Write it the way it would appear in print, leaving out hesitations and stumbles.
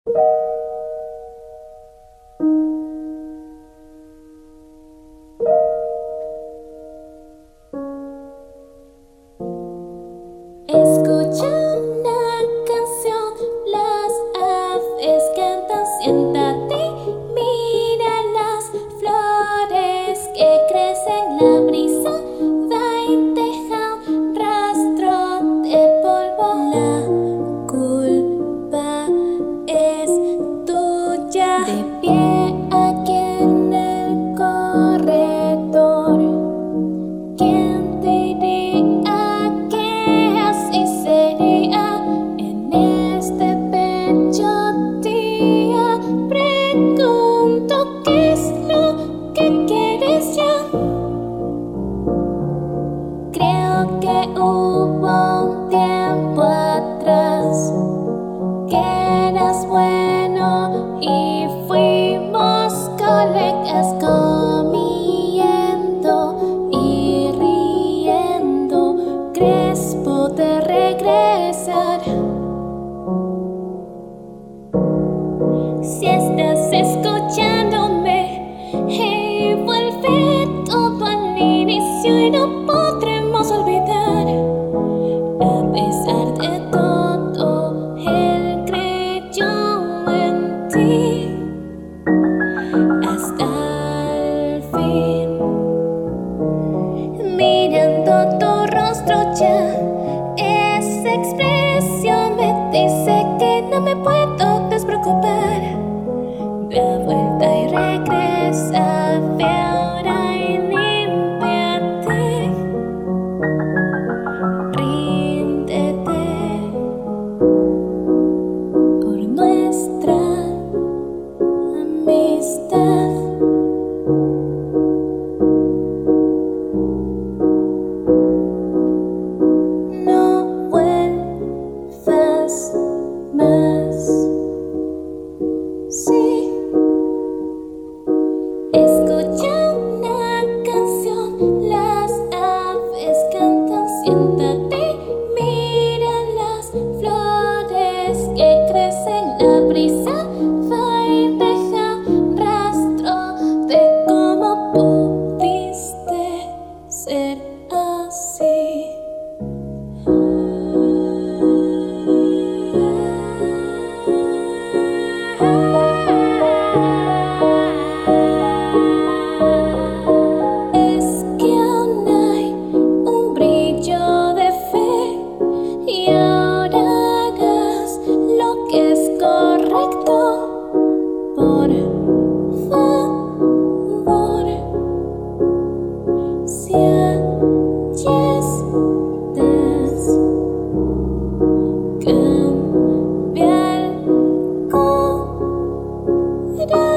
Escucha una canción, las aves cantan, siéntate, mira las flores que crecen, la brisa va y deja un rastro de polvo. La culpa es tuya. De pie aquí en el corredor, ¿quién diría que así sería en este bello día? Pregunto, ¿qué es lo que quieres ya? Creo que hubo un tiempo atrás que eras bueno y fuimos colegas, comiendo y riendo. ¿Crees poder regresar? Si estás escuchándome, hey, vuelve todo al inicio y no podremos olvidar. A pesar de todo, él creyó en ti hasta el fin. Mirando tu rostro ya, esa expresión me dice que no me puedo despreocupar. Da vuelta y regresa, ve ahora y límpiate. Ríndete por nuestra amistad. No vuelvas más. Sí. Escucha una canción, las aves cantan, siéntate, mira las flores que crecen, la brisa va y deja un rastro de cómo pudiste ser así. Es que aún hay un brillo de fe y ahora hagas lo que es correcto, por favor. Si allí estás, cambia el corazón.